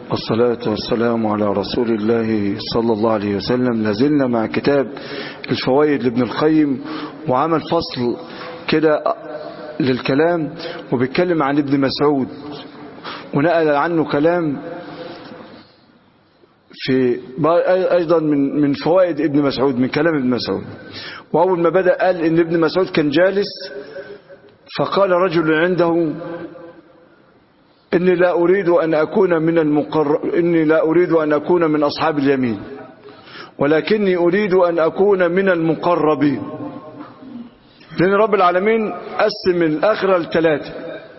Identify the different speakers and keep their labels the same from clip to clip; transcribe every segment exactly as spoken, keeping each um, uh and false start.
Speaker 1: والصلاة والسلام على رسول الله صلى الله عليه وسلم. لازلنا مع كتاب الفوائد لابن القيم، وعمل فصل كده للكلام وبيتكلم عن ابن مسعود، ونقل عنه كلام في أيضا من من فوائد ابن مسعود، من كلام ابن مسعود. وأول ما بدأ قال إن ابن مسعود كان جالس فقال رجل عنده: إني لا أريد أن أكون من المقر... إني لا أريد أن أكون من أصحاب اليمين، ولكني أريد أن أكون من المقربين. لأن رب العالمين قسم الآخرة لثلاثة: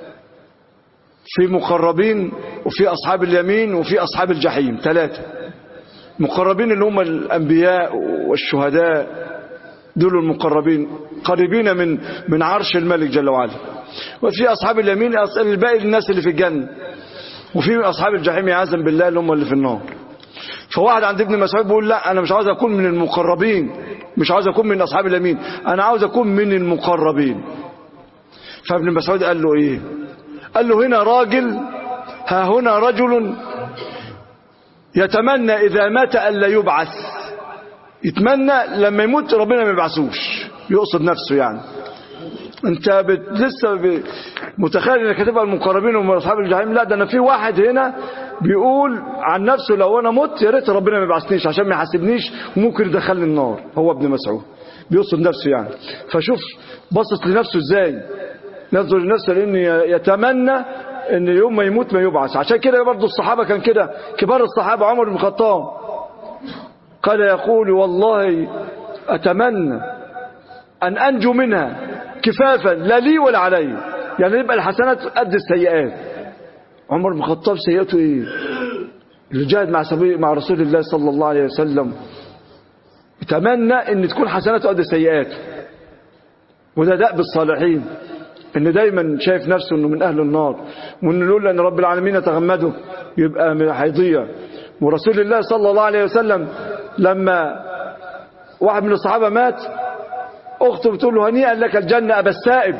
Speaker 1: في مقربين، وفي أصحاب اليمين، وفي أصحاب الجحيم. ثلاثة. مقربين اللي هم الأنبياء والشهداء، دول المقربين قريبين من من عرش الملك جل وعلا. وفي أصحاب اليمين الباقي الناس اللي في الجنة، وفي أصحاب الجحيم عياذا بالله اللي هم اللي في النار. فواحد عند ابن مسعود بيقول: لا، أنا مش عاوز أكون من المقربين، مش عاوز أكون من أصحاب اليمين، أنا عاوز أكون من المقربين. فابن مسعود قال له إيه؟ قال له: هنا راجل، ها هنا رجل يتمنى إذا مات ألا يبعث. يتمنى لما يموت ربنا ما يبعثوش، يقصد نفسه يعني. انت بت... لسه ب... متخيل انك هتبقى المقربين ومن اصحاب الجحيم؟ لا، ده انا في واحد هنا بيقول عن نفسه: لو انا مت يا ريت ربنا ما يبعثنيش عشان ما يحاسبنيش وممكن يدخلني النار. هو ابن مسعود بيقصد نفسه يعني. فشوف بصت لنفسه ازاي، نظر لنفسه، لان يتمنى ان يوم ما يموت ما يبعث. عشان كده برضه الصحابه كان كده، كبار الصحابه عمر بن الخطاب قال يقول: والله أتمنى أن أنجو منها كفافا لا لي ولا علي، يعني يبقى الحسنات قد السيئات. عمر بن الخطاب سيئته إيه؟ اللي جاهد مع مع رسول الله صلى الله عليه وسلم يتمنى أن تكون حسناته قد السيئات. وده دأب الصالحين، إن دايما شايف نفسه إنه من أهل النار، وإنه لولا أن رب العالمين يتغمده يبقى هيضيع. ورسول الله صلى الله عليه وسلم لما واحد من الصحابة مات، أخته بتقول له: هنيئا لك الجنة أبا السائب،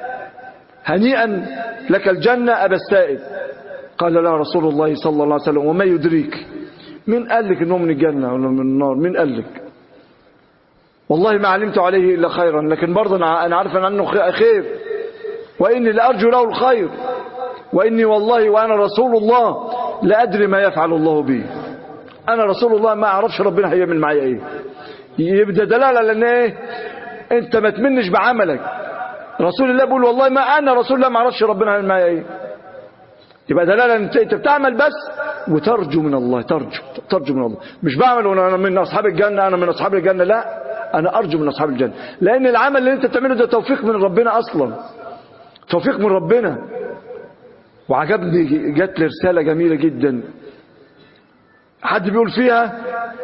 Speaker 1: هنيئا لك الجنة أبا السائب. قال له رسول الله صلى الله عليه وسلم: وما يدريك؟ مين قال لك إنه من الجنة ولا من النار؟ مين قال لك؟ والله ما علمت عليه إلا خيرا، لكن برضه أنا عارف أنه خير، وإني لأرجو له الخير، وإني والله وأنا رسول الله لا أدري ما يفعل الله بي. أنا رسول الله ما أعرفش ربنا هيعمل معي إيه. يبدأ دلالة لأن إيه؟ أنت ما تمنش بعملك. رسول الله بيقول: والله ما أنا رسول الله ما أعرفش ربنا هيعمل معي إيه. يبقى دلالة أنت أنت بتعمل بس وترجو من الله، ترجو ترجو من الله. مش بعمل وأنا من أصحاب الجنة، أنا من أصحاب الجنة، لا، أنا أرجو من أصحاب الجنة. لأن العمل اللي أنت بتعمله ده توفيق من ربنا أصلا، توفيق من ربنا. وعجبني جات لي رسالة جميلة جدا، حد بيقول فيها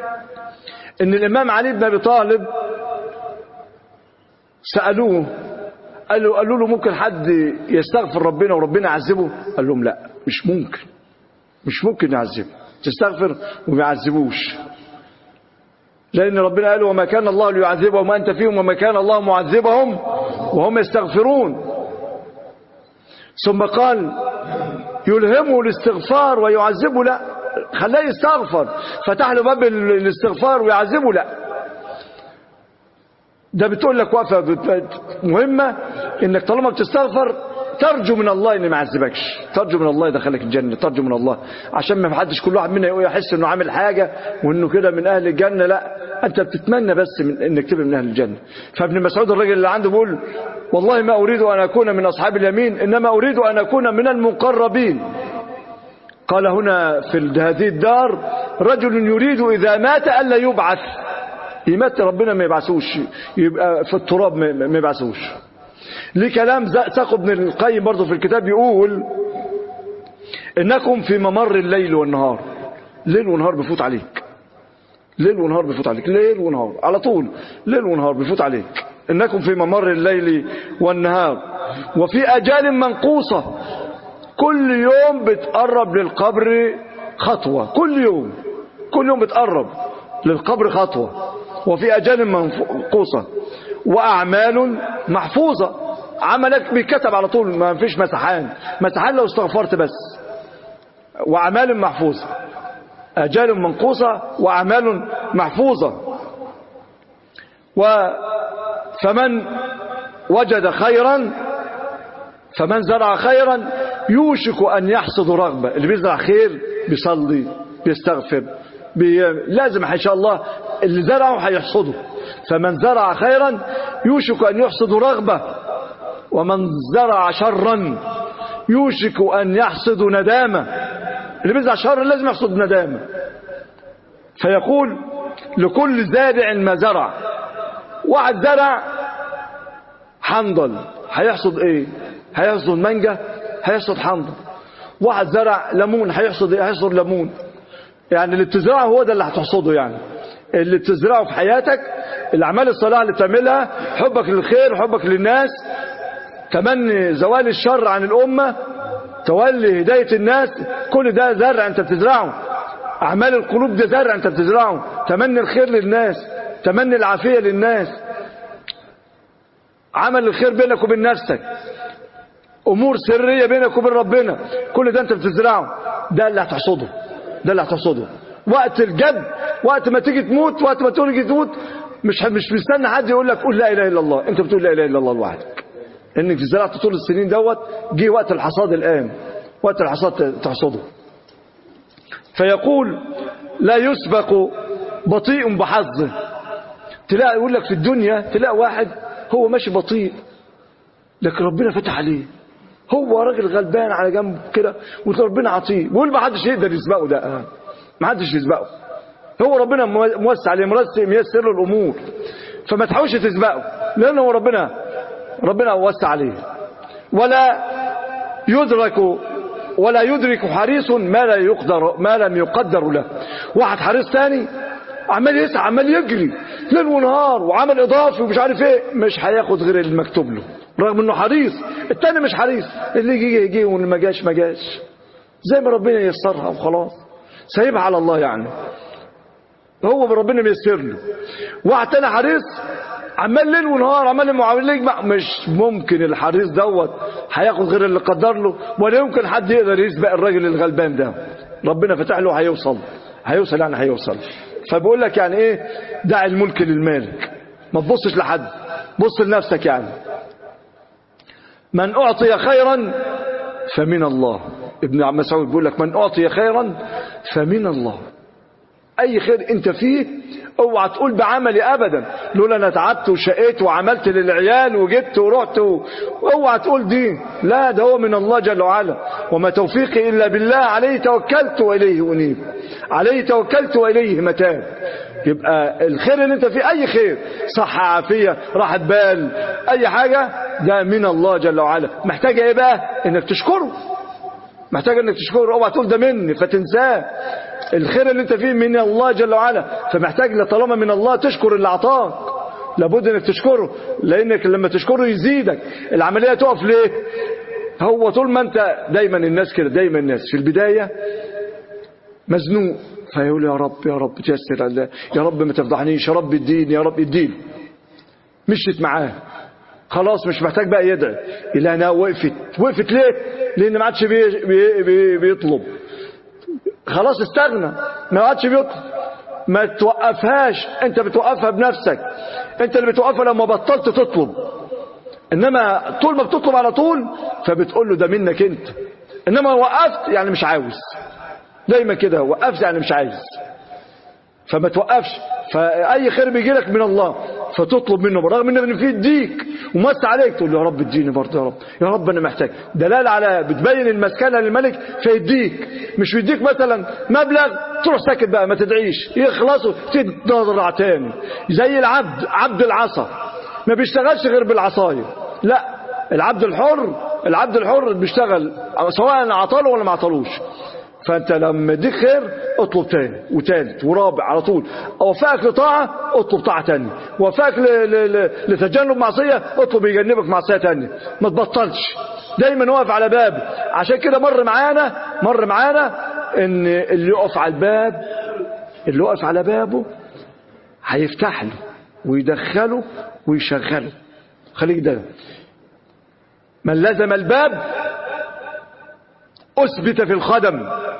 Speaker 1: ان الامام علي بن ابي طالب سألوه، قالوا قالوا له: ممكن حد يستغفر ربنا وربنا يعذبه؟ قال لهم: لا، مش ممكن، مش ممكن يعذبه، تستغفر وما يعذبوش. لان ربنا قال: وما كان الله ليعذبهم وانت فيهم، وما كان الله معذبهم وهم يستغفرون. ثم قال: يلهمه الاستغفار ويعذبه؟ لا، خلاه يستغفر، فتح له باب الاستغفار ويعذبه؟ لا. ده بتقول لك وقفه مهمه، انك طالما بتستغفر ترجو من الله ان ما يعذبكش، ترجو من الله يدخلك الجنه، ترجو من الله عشان ما حدش كل واحد منا يحس انه عامل حاجه وانه كده من اهل الجنه. لا، انت بتتمنى بس من انك تبقى من اهل الجنه. فابن مسعود الراجل اللي عنده بيقول: والله ما اريد ان اكون من اصحاب اليمين، انما اريد ان اكون من المقربين. قال: هنا في هذه الدار رجل يريد إذا مات ألا يبعث، يمات ربنا ما يبعثوش، يبقى في التراب ما يبعثوش. ليه كلام ساق ابن القيم برضه في الكتاب، يقول: إنكم في ممر الليل والنهار. ليل ونهار بيفوت عليك، ليل ونهار بيفوت عليك، ليل ونهار على طول، ليل ونهار بيفوت عليك. إنكم في ممر الليل والنهار وفي أجال منقوصة. كل يوم بتقرب للقبر خطوة، كل يوم كل يوم بتقرب للقبر خطوة. وفي أجال منقوصة وأعمال محفوظة. عملك بيتكتب على طول، ما فيش مسحان، مسحان لو استغفرت بس. وأعمال محفوظة، آجال منقوصة وأعمال محفوظة. فمن وجد خيرا فمن زرع خيرا يوشك أن يحصد رغبة. اللي بيزرع خير بيصلي بيستغفر بي... لازم إن شاء الله اللي زرعه هيحصده. فمن زرع خيرا يوشك أن يحصد رغبة، ومن زرع شرا يوشك أن يحصد ندامة. اللي بيزرع شر لازم يحصد ندامة. فيقول لكل زارع ما زرع. واحد زرع حنظل هيحصد ايه؟ هيحصد مانجا، هيحصد حنظل. واحد زرع ليمون هيحصد ايه؟ هيحصد ليمون. يعني اللي بتزرعه هو ده اللي هتحصده. يعني اللي بتزرعه في حياتك، الاعمال الصالحه اللي بتعملها، حبك للخير، حبك للناس، تمني زوال الشر عن الامه، تولي هدايه الناس، كل ده زرع انت بتزرعه. اعمال القلوب ده زرع انت بتزرعه. تمني الخير للناس، تمني العافيه للناس، عمل الخير بينك وبين نفسك، امور سريه بينك وبين ربنا، كل ده انت بتزرعه. ده اللي هتحصده، ده اللي هتحصده وقت الجد. وقت ما تيجي تموت، وقت ما تيجي تموت مش مش مستني حد يقول لك قول لا اله الا الله. انت بتقول لا اله الا الله لوحدك، انك زرعت طول السنين دوت. جه وقت الحصاد الان، وقت الحصاد تحصده. فيقول لا يسبق بطيء بحظه. تلاقي يقول لك في الدنيا، تلاقي واحد هو ماشي بطيء لكن ربنا فتح عليه، هو راجل غلبان على جنب كده وربنا عطيه، بيقول ما حدش يقدر يسبقه. ده ما حدش يسبقه، هو ربنا موسع عليه، ميسر له الامور. فما تحاولش تسبقه، لانه ربنا ربنا وسع عليه. ولا يدرك ولا يدرك حريص ما لا يقدر ما لم يقدر له. واحد حريص ثاني عمال يسعى، عمال يجري ليل ونهار وعمل اضافي ومش عارف ايه، مش هياخد غير المكتوب له رغم انه حريص. الثاني مش حريص، اللي يجي يجي واللي ما جاش ما جاش، زي ما ربنا ييسرها وخلاص، سايبها على الله. يعني هو ربنا بيسر له. واحد تاني حريص عمال ليل ونهار عمال المعامل يجمع، مش ممكن الحريص دوت هياخد غير اللي قدر له، ولا يمكن حد يقدر يسبق الراجل الغلبان ده. ربنا فتح له، هيوصل هيوصل يعني هيوصل. فبقول لك يعني ايه، دع الملك للمالك، ما تبصش لحد، بص لنفسك. يعني من اعطي خيرا فمن الله. ابن عم مسعود بيقول لك من اعطي خيرا فمن الله. اي خير انت فيه اوعى تقول بعملي ابدا، لولا انا تعبت وشقيت وعملت للعيال وجبت ورحت و... اوعى تقول دي، لا، ده هو من الله جل وعلا. وما توفيقي الا بالله، عليه توكلت واليه انيب، عليه توكلت واليه متاب. يبقى الخير اللي انت فيه، اي خير، صحة، عافية، راحة بال، اي حاجة، ده من الله جل وعلا. محتاجة ايه بقى؟ انك تشكره، محتاج انك تشكره. اوعى تقول ده مني فتنساه. الخير اللي انت فيه من الله جل وعلا، فمحتاج طالما من الله تشكر اللي اعطاك، لابد انك تشكره، لانك لما تشكره يزيدك. العملية تقف ليه؟ هو طول ما انت دايما الناس كده، دايما الناس في البداية مزنوق، فيقول يا رب يا رب تيسر الله، يا رب ما تفضحنيش، يا رب اديني، يا رب اديني. مشيت معاه خلاص، مش محتاج بقى يدعي. إلهنا وقفت وقفت ليه؟ لان ما عادش بي بي بي بيطلب، خلاص استغنى، ما عادش بيطلب. ما توقفهاش، انت بتوقفها بنفسك، انت اللي بتوقفها لما بطلت تطلب. انما طول ما بتطلب على طول فبتقول له ده منك انت. انما وقفت يعني مش عاوز، دايما كده، وقفت يعني مش عايز. فما توقفش. فاي خير بيجي لك من الله فتطلب منه، برغم ان فيه يديك ومس عليك، تقول له يا رب اديني برضه، يا رب يا رب انا محتاج. دلاله على بتبين المسكنه للملك فيديك. مش يديك مثلا مبلغ تروح ساكت بقى ما تدعيش، يخلصوا تتضرع تاني. زي العبد، عبد العصا ما بيشتغلش غير بالعصايه. لا، العبد الحر، العبد الحر بيشتغل سواء عطاله ولا ما عطالوش. فانت لما يديك خير اطلب تاني وتالت ورابع على طول. وفاك لطاعة اطلب طاعة تانية، وفاك لتجنب معصية اطلب يجنبك معصية تانية. ما تبطلش، دايما واقف على باب. عشان كده مر معانا مر معانا ان اللي يقف على الباب، اللي يقف على بابه هيفتح له ويدخله ويشغله. خليك ده، من لزم الباب أثبت في الخدم.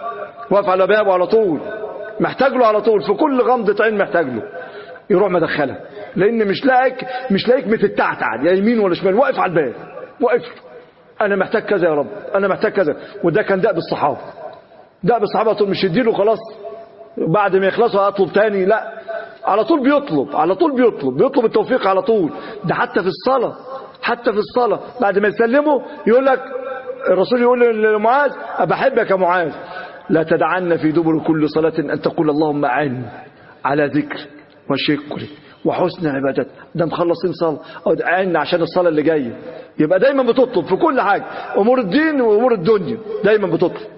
Speaker 1: واقف على بابه على طول، محتاج له على طول، في كل غمضة عين محتاج له، يروح مدخلها، لان مش لاقيك مش لاقيك متتعتع يا يمين ولا شمال، واقف على الباب، واقف انا محتاج كذا يا رب، انا محتاج كذا. وده كان دأب الصحابه، دأب الصحابه طول مش يديله خلاص بعد ما يخلصوا اطلب تاني، لا على طول بيطلب، على طول بيطلب بيطلب التوفيق على طول. ده حتى في الصلاه، حتى في الصلاه بعد ما يسلموا يقول لك الرسول يقول لمعاذ أبحبك يا معاذ لا تدعن في دبر كل صلاة أن تقول اللهم أعني على ذكر وشكري وحسن عبادتك. ده مخلصين صلاة أو أعني عشان الصلاة اللي جاية. يبقى دايما بتطلب في كل حاجة، أمور الدين وأمور الدنيا دايما بتطلب.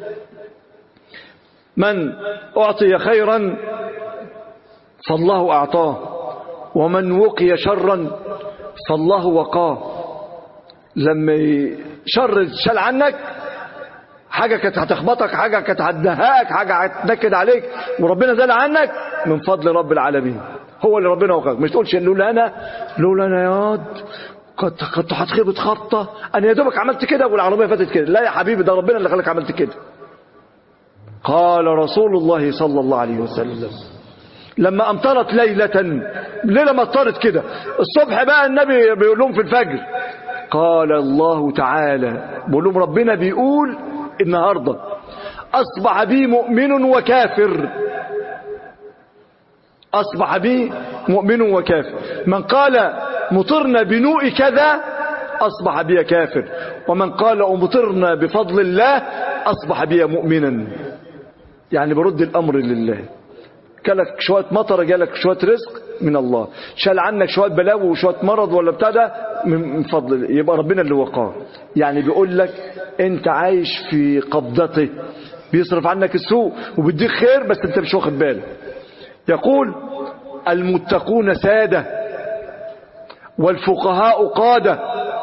Speaker 1: من أعطي خيرا فالله أعطاه، ومن وقي شرا فالله وقاه. لما شر شال عنك، حاجة كانت هتخبطك، حاجة كانت هتدهقك، حاجة هتنكد عليك، وربنا زال عنك من فضل رب العالمين. هو اللي ربنا وقاك. مش تقولش لولا انا لولا انا يا واد كنت كنت هتخبط خبطه، انا يا دوبك عملت كده والعربيه فاتت كده. لا يا حبيبي، ده ربنا اللي خلاك عملت كده. قال رسول الله صلى الله عليه وسلم لما امطرت ليله، ليله مطرت كده الصبح بقى النبي بيقول لهم في الفجر، قال الله تعالى بيقول لهم ربنا بيقول النهارده اصبح بي مؤمن وكافر، اصبح بي مؤمن وكافر. من قال مطرنا بنوء كذا اصبح بي كافر، ومن قال امطرنا بفضل الله اصبح بي مؤمنا. يعني برد الامر لله. جالك شويه مطر، جالك شويه رزق من الله، شال عنك شويه بلاوي وشويه مرض ولا بتاع، ده من فضل، يبقى ربنا اللي وقاه. يعني بيقول لك انت عايش في قبضته، بيصرف عنك السوء وبيديك خير بس انت مش واخد بالك. يقول المتقون سادة والفقهاء قادة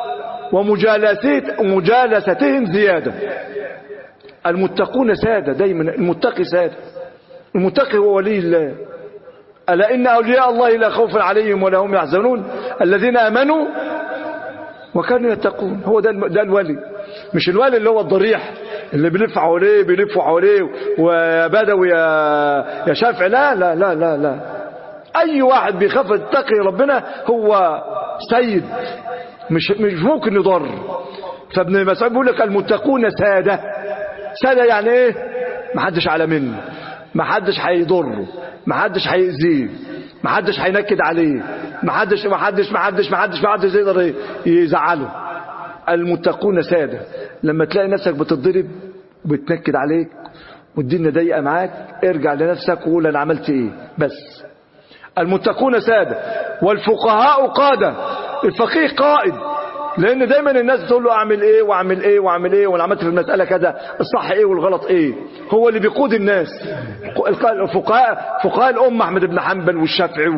Speaker 1: ومجالستهم زيادة. المتقون سادة، دايما المتقي سادة، المتقي هو ولي الله. ألا إن أولياء الله لا خوف عليهم ولا هم يحزنون الذين آمنوا وكانوا يتقون. هو ده ده الولي، مش الولي اللي هو الضريح اللي بيلف حواليه بيلفوا حواليه ويا بدوي يا يا شافعي. لا لا لا لا لا أي واحد بيخاف يتقي ربنا هو سيد، مش مش ممكن يضر. فابن مسعود بيقول لك المتقون سادة. سادة يعني ايه؟ محدش على منه، محدش هيضره، محدش هيأذيه، محدش هينكد عليه، محدش محدش محدش محدش محدش يقدر يزعله. المتقون سادة. لما تلاقي نفسك بتضرب وبتنكد عليك والدنيا ضيقه معاك، ارجع لنفسك وقول انا عملت ايه بس. المتقون سادة والفقهاء قادة. الفقيه قائد، لان دايما الناس تقول له اعمل ايه واعمل ايه واعمل ايه وانا عملت في المساله كذا، الصح ايه والغلط ايه. هو اللي بيقود الناس. الفقهاء فقهاء الامه احمد بن حنبل والشافعي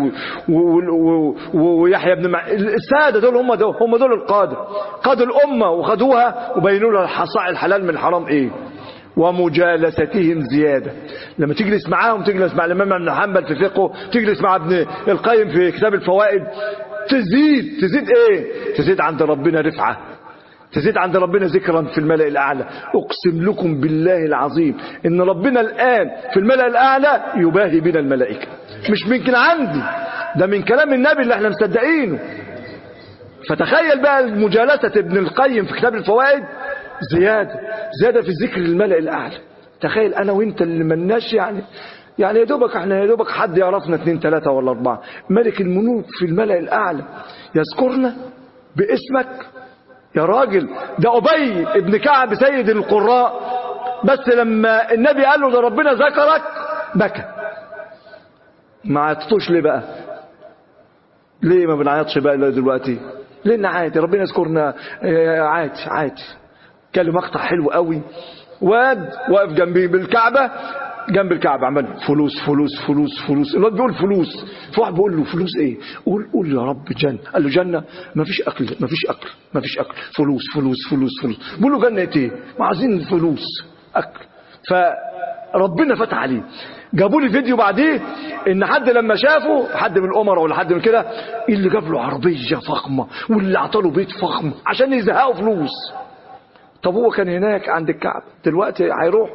Speaker 1: ويحيى بن مع... الساده دول هم دول هم دول القاده، قادوا الامه وخدوها وبينوا لها الحصائل الحلال من الحرام ايه. ومجالستهم زياده. لما تجلس معاهم، تجلس مع الامام ابن حنبل في فقهه، تجلس مع ابن القيم في كتاب الفوائد، تزيد تزيد ايه؟ تزيد عند ربنا رفعة، تزيد عند ربنا ذكرا في الملأ الأعلى. أقسم لكم بالله العظيم إن ربنا الآن في الملأ الأعلى يباهي بنا الملائكة. مش من عندي، ده من كلام النبي اللي احنا مصدقينه. فتخيل بقى مجالسة ابن القيم في كتاب الفوائد، زيادة زيادة في ذكر الملأ الأعلى. تخيل أنا وإنت اللي مناش يعني يعني يا دوبك احنا يا دوبك حد يعرفنا اثنين ثلاثة ولا أربعة. ملك الملوك في الملأ الأعلى يذكرنا باسمك يا راجل. ده أبي ابن كعب سيد القراء، بس لما النبي قال له ده ربنا ذكرك بكى. ما عيطتوش ليه بقى؟ ليه ما بنعيطش بقى دلوقتي؟ لأن عادي ربنا يذكرنا عادي عادي. كان مقطع حلو قوي، واد واقف جنبي بالكعبة، جنب الكعبة عمال فلوس فلوس فلوس فلوس. الواد بيقول فلوس، فواحد بيقول له فلوس ايه؟ قول قول يا رب جنة. قال له جنة؟ ما فيش اكل ما فيش اكل ما فيش اكل، فلوس فلوس فلوس فلوس. بيقول له جنة ايه؟ ما عايزين فلوس اكل. فربنا فتح عليه. جابوا لي فيديو بعديه ان حد لما شافه، حد من الامراء ولا حد من كده، اللي جاب له عربيه فخمه واللي اعطاله بيت فخم عشان يزهقوا فلوس. طب هو كان هناك عند الكعبة، دلوقتي هيروح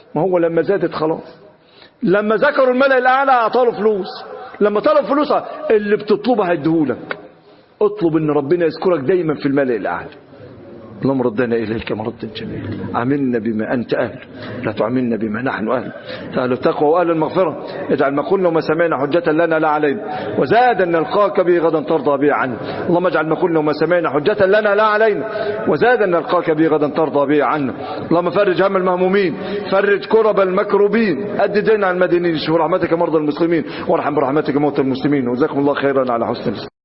Speaker 1: ما هو لما زادت خلاص. لما ذكروا الملأ الأعلى أعطاله فلوس، لما طلب فلوس اللي بتطلبها هيديهولك. اطلب ان ربنا يذكرك دايما في الملأ الأعلى. اللهم ردنا إليك مردا جميلا، عاملنا بما أنت أهل، لا تعاملنا بما نحن أهل. أهل التقوى وأهل المغفرة، اجعل ما قلنا وما سمعنا حجة لنا لا علينا، وزاد أن نلقاك به غدا ترضى به عنا. اللهم اجعل ما قلنا وما سمعنا حجة لنا لا علينا، وزاد أن نلقاك به غدا ترضى به عنا. اللهم فرج هم المهمومين، فرج كرب المكروبين، أد دين عن المدينين، اشف رحمتك مرضى المسلمين، وارحم برحمتك موتى المسلمين. وجزاكم الله خيرا على حسن